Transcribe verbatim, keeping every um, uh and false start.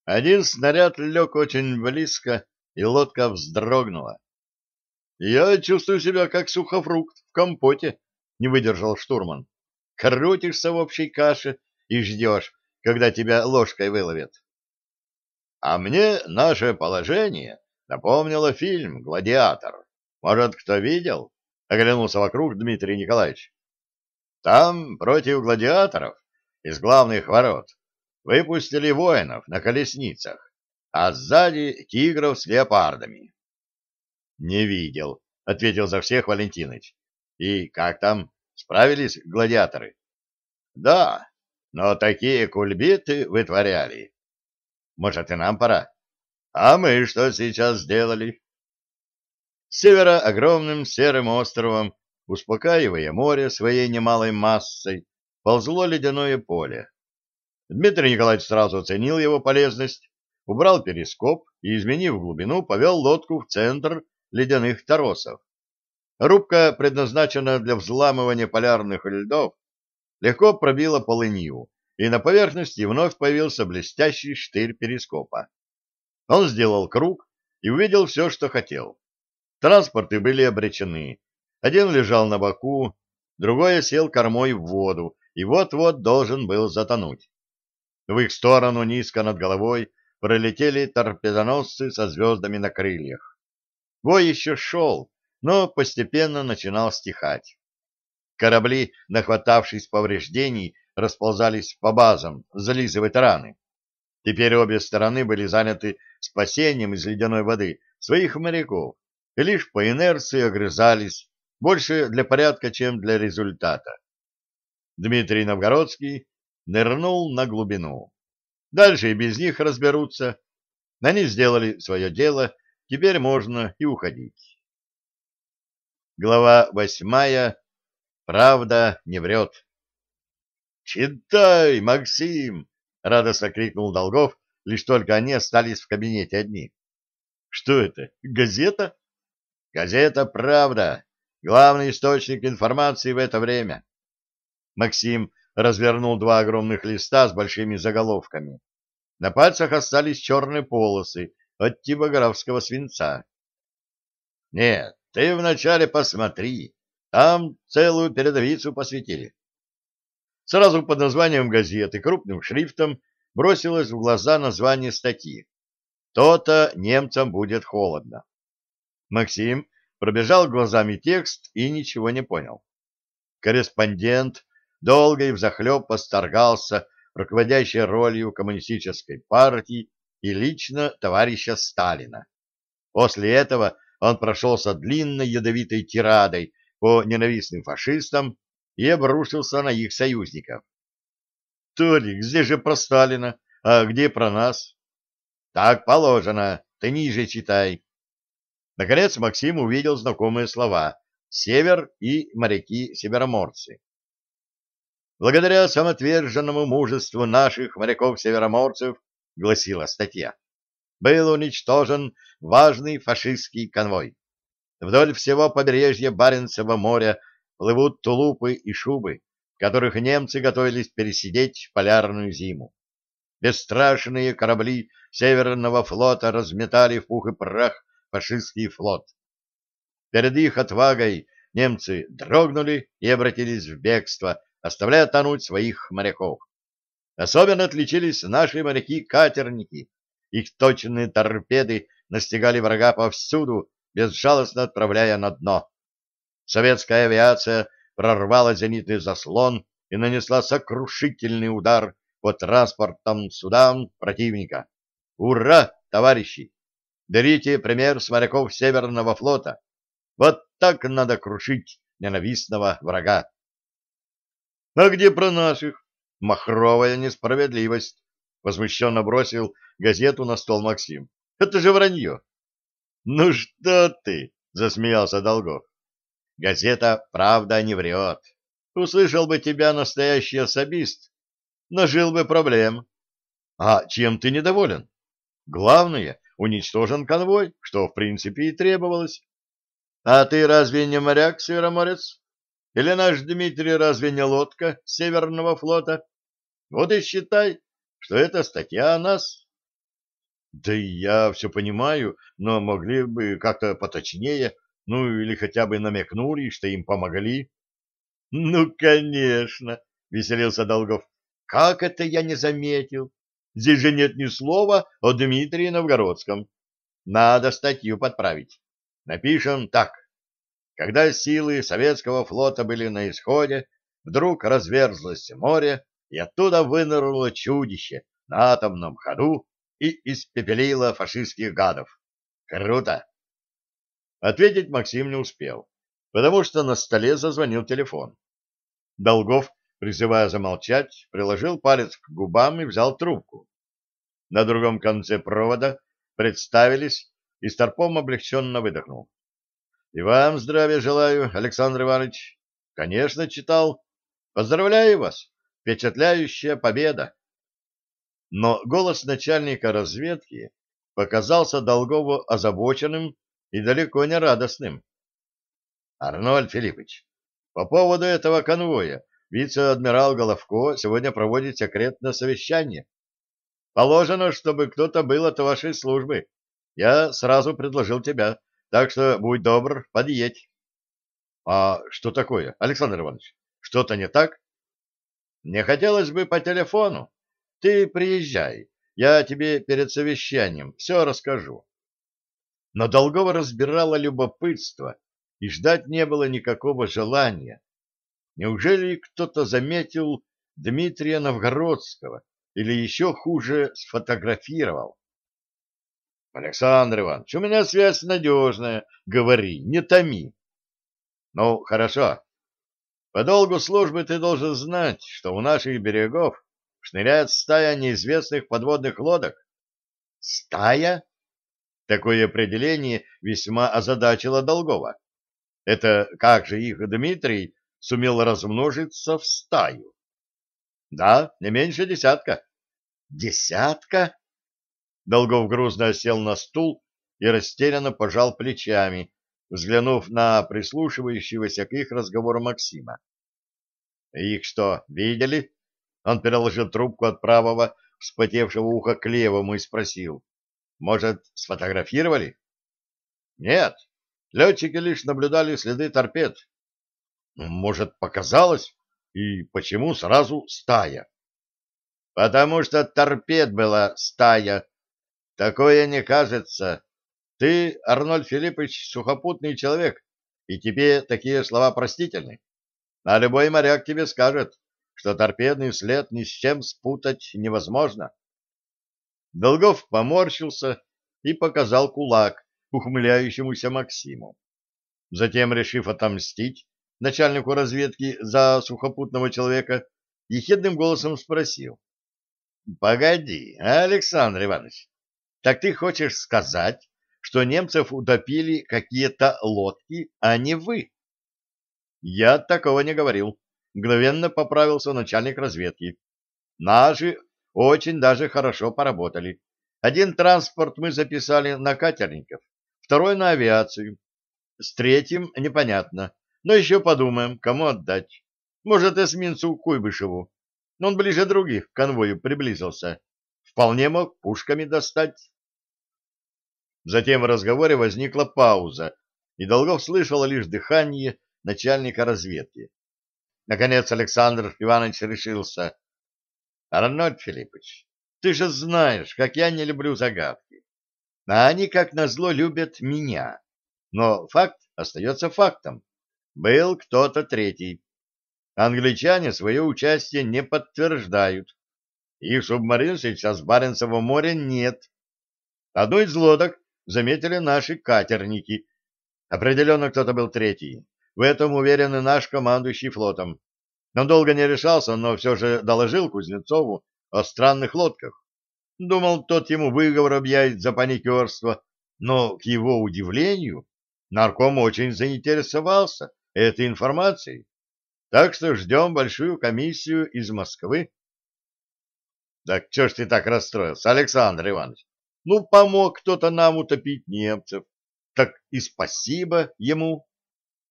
Один снаряд лег очень близко, и лодка вздрогнула. «Я чувствую себя как сухофрукт в компоте», — не выдержал штурман. «Крутишься в общей каше и ждешь, когда тебя ложкой выловят». «А мне наше положение напомнило фильм «Гладиатор». Может, кто видел?» — оглянулся вокруг Дмитрий Николаевич. «Там против гладиаторов из главных ворот выпустили воинов на колесницах, а сзади тигров с леопардами». «Не видел», — ответил за всех Валентиныч. «И как там? Справились гладиаторы?» «Да, но такие кульбиты вытворяли. Может, и нам пора? А мы что сейчас сделали?» С севера огромным серым островом, успокаивая море своей немалой массой, ползло ледяное поле. Дмитрий Николаевич сразу оценил его полезность, убрал перископ и, изменив глубину, повел лодку в центр ледяных торосов. Рубка, предназначенная для взламывания полярных льдов, легко пробила полынью, и на поверхности вновь появился блестящий штырь перископа. Он сделал круг и увидел все, что хотел. Транспорты были обречены. Один лежал на боку, другой сел кормой в воду и вот-вот должен был затонуть. В их сторону низко над головой пролетели торпедоносцы со звездами на крыльях. Бой еще шел, но постепенно начинал стихать. Корабли, нахватавшись повреждений, расползались по базам, зализывать раны. Теперь обе стороны были заняты спасением из ледяной воды своих моряков и лишь по инерции огрызались, больше для порядка, чем для результата. Дмитрий Новгородский нырнул на глубину. Дальше и без них разберутся. Они сделали свое дело, теперь можно и уходить. Глава восьмая. Правда не врет. «Читай, Максим!» — радостно крикнул Долгов, лишь только они остались в кабинете одни. «Что это, газета?» «Газета «Правда». Главный источник информации в это время». Максим развернул два огромных листа с большими заголовками. На пальцах остались черные полосы от типографского свинца. «Нет, ты вначале посмотри, там целую передовицу посвятили». Сразу под названием газеты крупным шрифтом бросилось в глаза название статьи. «То-то немцам будет холодно». Максим пробежал глазами текст и ничего не понял. Корреспондент долго и взахлеб восторгался руководящей ролью коммунистической партии и лично товарища Сталина. После этого он прошелся длинной ядовитой тирадой по ненавистным фашистам и обрушился на их союзников. «Толик, здесь же про Сталина, а где про нас?» «Так положено, ты ниже читай». Наконец Максим увидел знакомые слова «Север» и «Моряки-североморцы». «Благодаря самоотверженному мужеству наших моряков-североморцев», — гласила статья, «был уничтожен важный фашистский конвой. Вдоль всего побережья Баренцева моря плывут тулупы и шубы, в которых немцы готовились пересидеть полярную зиму. Бесстрашные корабли Северного флота разметали в пух и прах фашистский флот. Перед их отвагой немцы дрогнули и обратились в бегство, оставляя тонуть своих моряков. Особенно отличились наши моряки-катерники. Их точные торпеды настигали врага повсюду, безжалостно отправляя на дно. Советская авиация прорвала зенитный заслон и нанесла сокрушительный удар по транспортным судам противника. Ура, товарищи! Берите пример с моряков Северного флота. Вот так надо крушить ненавистного врага. А где про наших? Махровая несправедливость. Возмущенно бросил газету на стол Максим. Это же вранье. Ну что ты? Засмеялся Долгов. Газета «Правда не врет». Услышал бы тебя настоящий особист, нажил бы проблем. А чем ты недоволен? Главное, уничтожен конвой, что в принципе и требовалось. А ты разве не моряк, североморец? Или наш Дмитрий разве не лодка Северного флота? Вот и считай, что это статья о нас. Да и я все понимаю, но могли бы как-то поточнее, ну или хотя бы намекнули, что им помогли. Ну, конечно, веселился Долгов. Как это я не заметил? Здесь же нет ни слова о Дмитрии Новгородском. Надо статью подправить. Напишем так. Когда силы советского флота были на исходе, вдруг разверзлось море, и оттуда вынырнуло чудище на атомном ходу и испепелило фашистских гадов. Круто! Ответить Максим не успел, потому что на столе зазвонил телефон. Долгов, призывая замолчать, приложил палец к губам и взял трубку. На другом конце провода представились, и Старпом облегченно выдохнул. — И вам здравия желаю, Александр Иванович. — Конечно, читал. Поздравляю вас. Впечатляющая победа. Но голос начальника разведки показался Долгову озабоченным и далеко не радостным. — Арнольд Филиппович, по поводу этого конвоя вице-адмирал Головко сегодня проводит секретное совещание. Положено, чтобы кто-то был от вашей службы. Я сразу предложил тебя, так что будь добр, подъедь. — А что такое, Александр Иванович? Что-то не так? — Не хотелось бы по телефону. Ты приезжай, я тебе перед совещанием все расскажу. Но Долгова разбирало любопытство, и ждать не было никакого желания. Неужели кто-то заметил Дмитрия Новгородского или еще хуже сфотографировал? — Александр Иванович, у меня связь надежная. Говори, не томи. — Ну, хорошо. По долгу службы ты должен знать, что у наших берегов шныряет стая неизвестных подводных лодок. — Стая? Такое определение весьма озадачило Долгова. Это как же их Дмитрий сумел размножиться в стаю? Да, не меньше десятка. Десятка? Долгов грузно сел на стул и растерянно пожал плечами, взглянув на прислушивающегося к их разговору Максима. Их что, видели? Он переложил трубку от правого, вспотевшего уха к левому и спросил. Может, сфотографировали? Нет, летчики лишь наблюдали следы торпед. Может, показалось? И почему сразу стая? Потому что торпед была стая. Такое не кажется. Ты, Арнольд Филиппович, сухопутный человек, и тебе такие слова простительны. А любой моряк тебе скажет, что торпедный след ни с чем спутать невозможно. Долгов поморщился и показал кулак ухмыляющемуся Максиму. Затем, решив отомстить начальнику разведки за сухопутного человека, ехидным голосом спросил. — Погоди, Александр Иванович, так ты хочешь сказать, что немцев утопили какие-то лодки, а не вы? — Я такого не говорил. Мгновенно поправился начальник разведки. Наши очень даже хорошо поработали. Один транспорт мы записали на катерников, второй на авиацию. С третьим непонятно, но еще подумаем, кому отдать. Может, эсминцу Куйбышеву. Он ближе других к конвою приблизился. Вполне мог пушками достать. Затем в разговоре возникла пауза, и Долгов слышал лишь дыхание начальника разведки. Наконец Александр Иванович решился. — Арнольд Филиппович, ты же знаешь, как я не люблю загадки. А они, как назло, любят меня. Но факт остается фактом. Был кто-то третий. Англичане свое участие не подтверждают. Их субмарин сейчас в Баренцевом море нет. Одну из лодок заметили наши катерники. Определенно кто-то был третий. В этом уверен и наш командующий флотом. Он долго не решался, но все же доложил Кузнецову о странных лодках. Думал, тот ему выговор объявит за паникерство, но, к его удивлению, нарком очень заинтересовался этой информацией. Так что ждем большую комиссию из Москвы. — Так что ж ты так расстроился, Александр Иванович? Ну, помог кто-то нам утопить немцев. Так и спасибо ему.